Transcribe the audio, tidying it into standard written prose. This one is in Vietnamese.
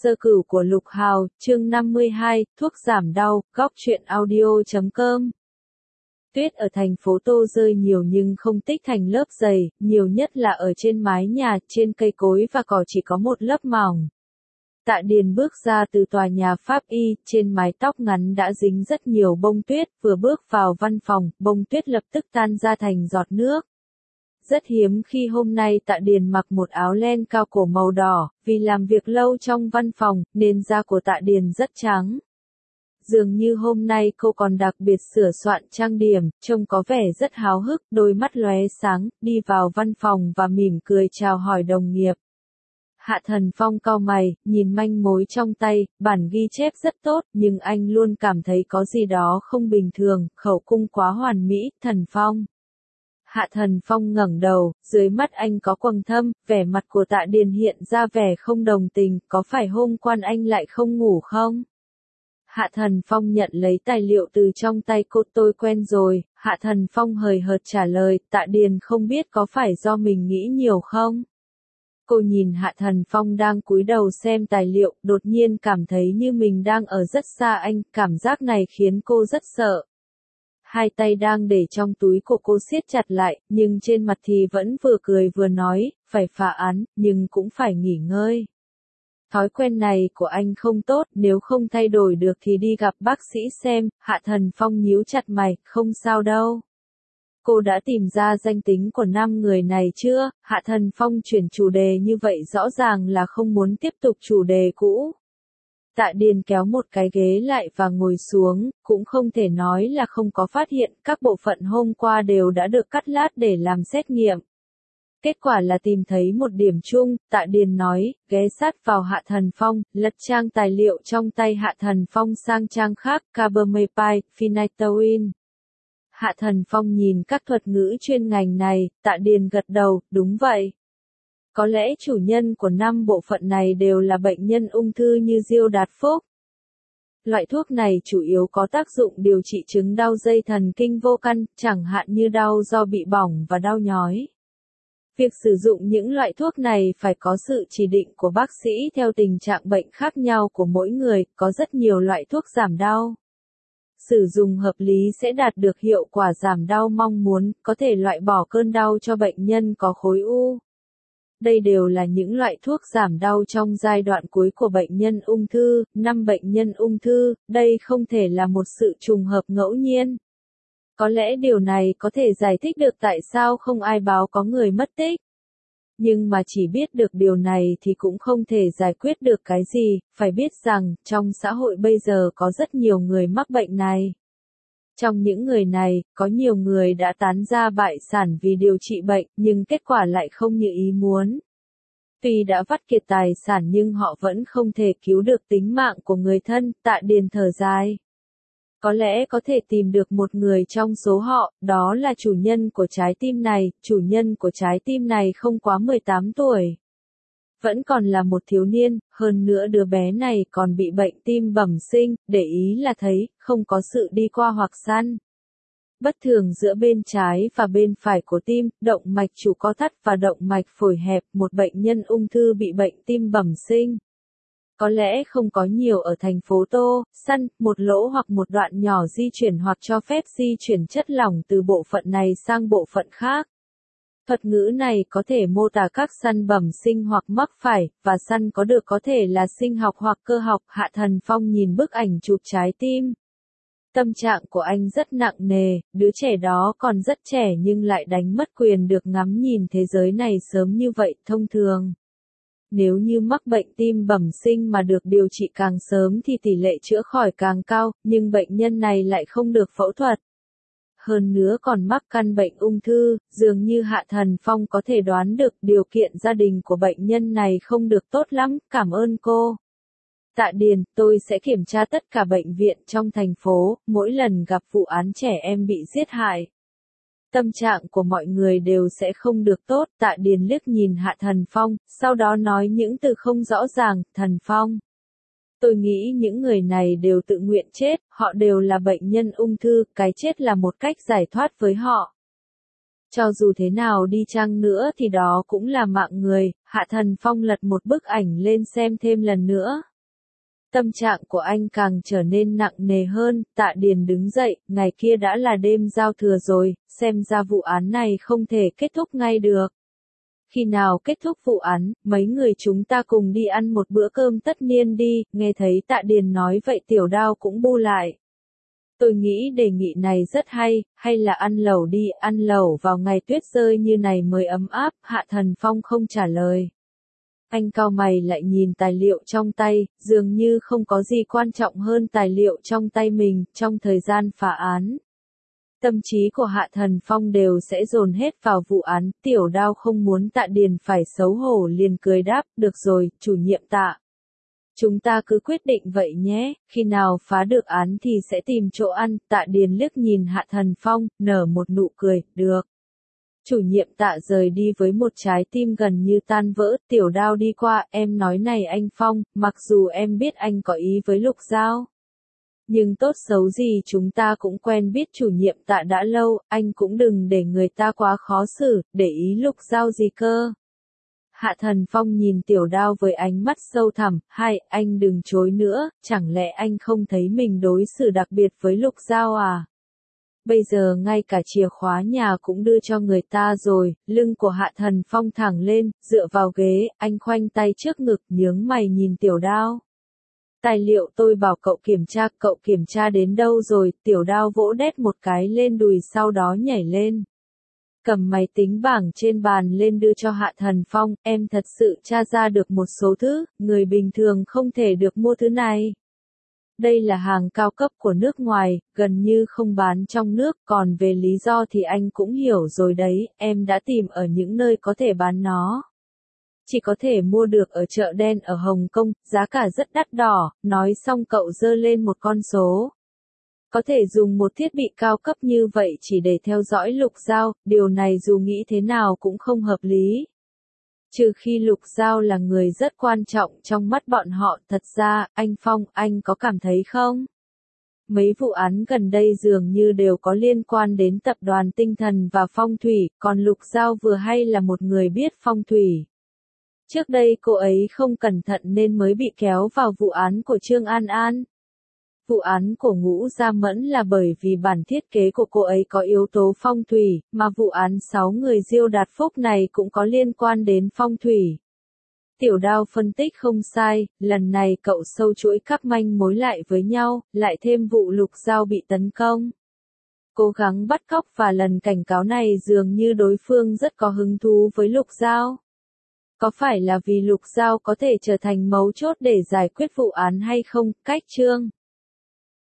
Sơ cửu của Lục Hào, chương 52, thuốc giảm đau, góc truyện audio.com. Tuyết ở thành phố Tô rơi nhiều nhưng không tích thành lớp dày, nhiều nhất là ở trên mái nhà, trên cây cối và cỏ chỉ có một lớp mỏng. Tạ Điền bước ra từ tòa nhà pháp y, trên mái tóc ngắn đã dính rất nhiều bông tuyết, vừa bước vào văn phòng, bông tuyết lập tức tan ra thành giọt nước. Rất hiếm khi hôm nay Tạ Điền mặc một áo len cao cổ màu đỏ, vì làm việc lâu trong văn phòng, nên da của Tạ Điền rất trắng. Dường như hôm nay cô còn đặc biệt sửa soạn trang điểm, trông có vẻ rất háo hức, đôi mắt lóe sáng, đi vào văn phòng và mỉm cười chào hỏi đồng nghiệp. Hạ Thần Phong cau mày, nhìn manh mối trong tay, bản ghi chép rất tốt, nhưng anh luôn cảm thấy có gì đó không bình thường, khẩu cung quá hoàn mỹ, Thần Phong. Hạ Thần Phong ngẩng đầu, dưới mắt anh có quầng thâm, vẻ mặt của Tạ Điền hiện ra vẻ không đồng tình, có phải hôm qua anh lại không ngủ không? Hạ Thần Phong nhận lấy tài liệu từ trong tay cô, tôi quen rồi. Hạ Thần Phong hời hợt trả lời, Tạ Điền không biết có phải do mình nghĩ nhiều không? Cô nhìn Hạ Thần Phong đang cúi đầu xem tài liệu, đột nhiên cảm thấy như mình đang ở rất xa anh, cảm giác này khiến cô rất sợ. Hai tay đang để trong túi của cô siết chặt lại, nhưng trên mặt thì vẫn vừa cười vừa nói, phải phá án, nhưng cũng phải nghỉ ngơi. Thói quen này của anh không tốt, nếu không thay đổi được thì đi gặp bác sĩ xem. Hạ Thần Phong nhíu chặt mày, không sao đâu. Cô đã tìm ra danh tính của 5 người này chưa? Hạ Thần Phong chuyển chủ đề như vậy rõ ràng là không muốn tiếp tục chủ đề cũ. Tạ Điền kéo một cái ghế lại và ngồi xuống, cũng không thể nói là không có phát hiện, các bộ phận hôm qua đều đã được cắt lát để làm xét nghiệm. Kết quả là tìm thấy một điểm chung, Tạ Điền nói, ghé sát vào Hạ Thần Phong, lật trang tài liệu trong tay Hạ Thần Phong sang trang khác, carbamazepine, phenytoin. Hạ Thần Phong nhìn các thuật ngữ chuyên ngành này, Tạ Điền gật đầu, đúng vậy. Có lẽ chủ nhân của 5 bộ phận này đều là bệnh nhân ung thư như Diêu Đạt Phúc. Loại thuốc này chủ yếu có tác dụng điều trị chứng đau dây thần kinh vô căn, chẳng hạn như đau do bị bỏng và đau nhói. Việc sử dụng những loại thuốc này phải có sự chỉ định của bác sĩ theo tình trạng bệnh khác nhau của mỗi người, có rất nhiều loại thuốc giảm đau. Sử dụng hợp lý sẽ đạt được hiệu quả giảm đau mong muốn, có thể loại bỏ cơn đau cho bệnh nhân có khối u. Đây đều là những loại thuốc giảm đau trong giai đoạn cuối của bệnh nhân ung thư, 5 bệnh nhân ung thư, đây không thể là một sự trùng hợp ngẫu nhiên. Có lẽ điều này có thể giải thích được tại sao không ai báo có người mất tích. Nhưng mà chỉ biết được điều này thì cũng không thể giải quyết được cái gì, phải biết rằng, trong xã hội bây giờ có rất nhiều người mắc bệnh này. Trong những người này, có nhiều người đã tán gia bại sản vì điều trị bệnh, nhưng kết quả lại không như ý muốn. Tuy đã vắt kiệt tài sản nhưng họ vẫn không thể cứu được tính mạng của người thân, Tạ Điền thở dài. Có lẽ có thể tìm được một người trong số họ, đó là chủ nhân của trái tim này, chủ nhân của trái tim này không quá 18 tuổi. Vẫn còn là một thiếu niên, hơn nữa đứa bé này còn bị bệnh tim bẩm sinh, để ý là thấy, không có sự đi qua hoặc săn. Bất thường giữa bên trái và bên phải của tim, động mạch chủ co thắt và động mạch phổi hẹp, một bệnh nhân ung thư bị bệnh tim bẩm sinh. Có lẽ không có nhiều ở thành phố Tô, săn, một lỗ hoặc một đoạn nhỏ di chuyển hoặc cho phép di chuyển chất lỏng từ bộ phận này sang bộ phận khác. Thuật ngữ này có thể mô tả các săn bẩm sinh hoặc mắc phải, và săn có được có thể là sinh học hoặc cơ học. Hạ Thần Phong nhìn bức ảnh chụp trái tim. Tâm trạng của anh rất nặng nề, đứa trẻ đó còn rất trẻ nhưng lại đánh mất quyền được ngắm nhìn thế giới này sớm như vậy. Thông thường, nếu như mắc bệnh tim bẩm sinh mà được điều trị càng sớm thì tỷ lệ chữa khỏi càng cao, nhưng bệnh nhân này lại không được phẫu thuật. Hơn nữa còn mắc căn bệnh ung thư, dường như Hạ Thần Phong có thể đoán được điều kiện gia đình của bệnh nhân này không được tốt lắm, cảm ơn cô. Tạ Điền, tôi sẽ kiểm tra tất cả bệnh viện trong thành phố, mỗi lần gặp vụ án trẻ em bị giết hại. Tâm trạng của mọi người đều sẽ không được tốt, Tạ Điền liếc nhìn Hạ Thần Phong, sau đó nói những từ không rõ ràng, Thần Phong. Tôi nghĩ những người này đều tự nguyện chết, họ đều là bệnh nhân ung thư, cái chết là một cách giải thoát với họ. Cho dù thế nào đi chăng nữa thì đó cũng là mạng người. Hạ Thần Phong lật một bức ảnh lên xem thêm lần nữa. Tâm trạng của anh càng trở nên nặng nề hơn, Tạ Điền đứng dậy, ngày kia đã là đêm giao thừa rồi, xem ra vụ án này không thể kết thúc ngay được. Khi nào kết thúc vụ án, mấy người chúng ta cùng đi ăn một bữa cơm tất niên đi, nghe thấy Tạ Điền nói vậy Tiểu Đao cũng bu lại. Tôi nghĩ đề nghị này rất hay là ăn lẩu đi, ăn lẩu vào ngày tuyết rơi như này mới ấm áp, Hạ Thần Phong không trả lời. Anh cau mày lại nhìn tài liệu trong tay, dường như không có gì quan trọng hơn tài liệu trong tay mình, trong thời gian phá án. Tâm trí của Hạ Thần Phong đều sẽ dồn hết vào vụ án, Tiểu Đao không muốn Tạ Điền phải xấu hổ liền cười đáp, được rồi, chủ nhiệm Tạ. Chúng ta cứ quyết định vậy nhé, khi nào phá được án thì sẽ tìm chỗ ăn, Tạ Điền liếc nhìn Hạ Thần Phong, nở một nụ cười, được. Chủ nhiệm Tạ rời đi với một trái tim gần như tan vỡ, Tiểu Đao đi qua, em nói này anh Phong, mặc dù em biết anh có ý với Lục Giao. Nhưng tốt xấu gì chúng ta cũng quen biết chủ nhiệm Tạ đã lâu, anh cũng đừng để người ta quá khó xử, để ý Lục Giao gì cơ. Hạ Thần Phong nhìn Tiểu Đao với ánh mắt sâu thẳm, anh đừng chối nữa, chẳng lẽ anh không thấy mình đối xử đặc biệt với Lục Giao à? Bây giờ ngay cả chìa khóa nhà cũng đưa cho người ta rồi, lưng của Hạ Thần Phong thẳng lên, dựa vào ghế, anh khoanh tay trước ngực, nhướng mày nhìn Tiểu Đao. Tài liệu tôi bảo cậu kiểm tra đến đâu rồi, Tiểu Đao vỗ đét một cái lên đùi sau đó nhảy lên. Cầm máy tính bảng trên bàn lên đưa cho Hạ Thần Phong, em thật sự tra ra được một số thứ, người bình thường không thể được mua thứ này. Đây là hàng cao cấp của nước ngoài, gần như không bán trong nước, còn về lý do thì anh cũng hiểu rồi đấy, em đã tìm ở những nơi có thể bán nó. Chỉ có thể mua được ở chợ đen ở Hồng Kông, giá cả rất đắt đỏ, nói xong cậu giơ lên một con số. Có thể dùng một thiết bị cao cấp như vậy chỉ để theo dõi Lục Giao, điều này dù nghĩ thế nào cũng không hợp lý. Trừ khi Lục Giao là người rất quan trọng trong mắt bọn họ, thật ra, anh Phong, anh có cảm thấy không? Mấy vụ án gần đây dường như đều có liên quan đến tập đoàn tinh thần và phong thủy, còn Lục Giao vừa hay là một người biết phong thủy. Trước đây cô ấy không cẩn thận nên mới bị kéo vào vụ án của Trương An An. Vụ án của Ngũ Gia Mẫn là bởi vì bản thiết kế của cô ấy có yếu tố phong thủy, mà vụ án 6 người Diêu Đạt Phúc này cũng có liên quan đến phong thủy. Tiểu Đao phân tích không sai, lần này cậu sâu chuỗi các manh mối lại với nhau, lại thêm vụ Lục Giao bị tấn công. Cố gắng bắt cóc và lần cảnh cáo này dường như đối phương rất có hứng thú với Lục Giao. Có phải là vì Lục Giao có thể trở thành mấu chốt để giải quyết vụ án hay không? Cách chương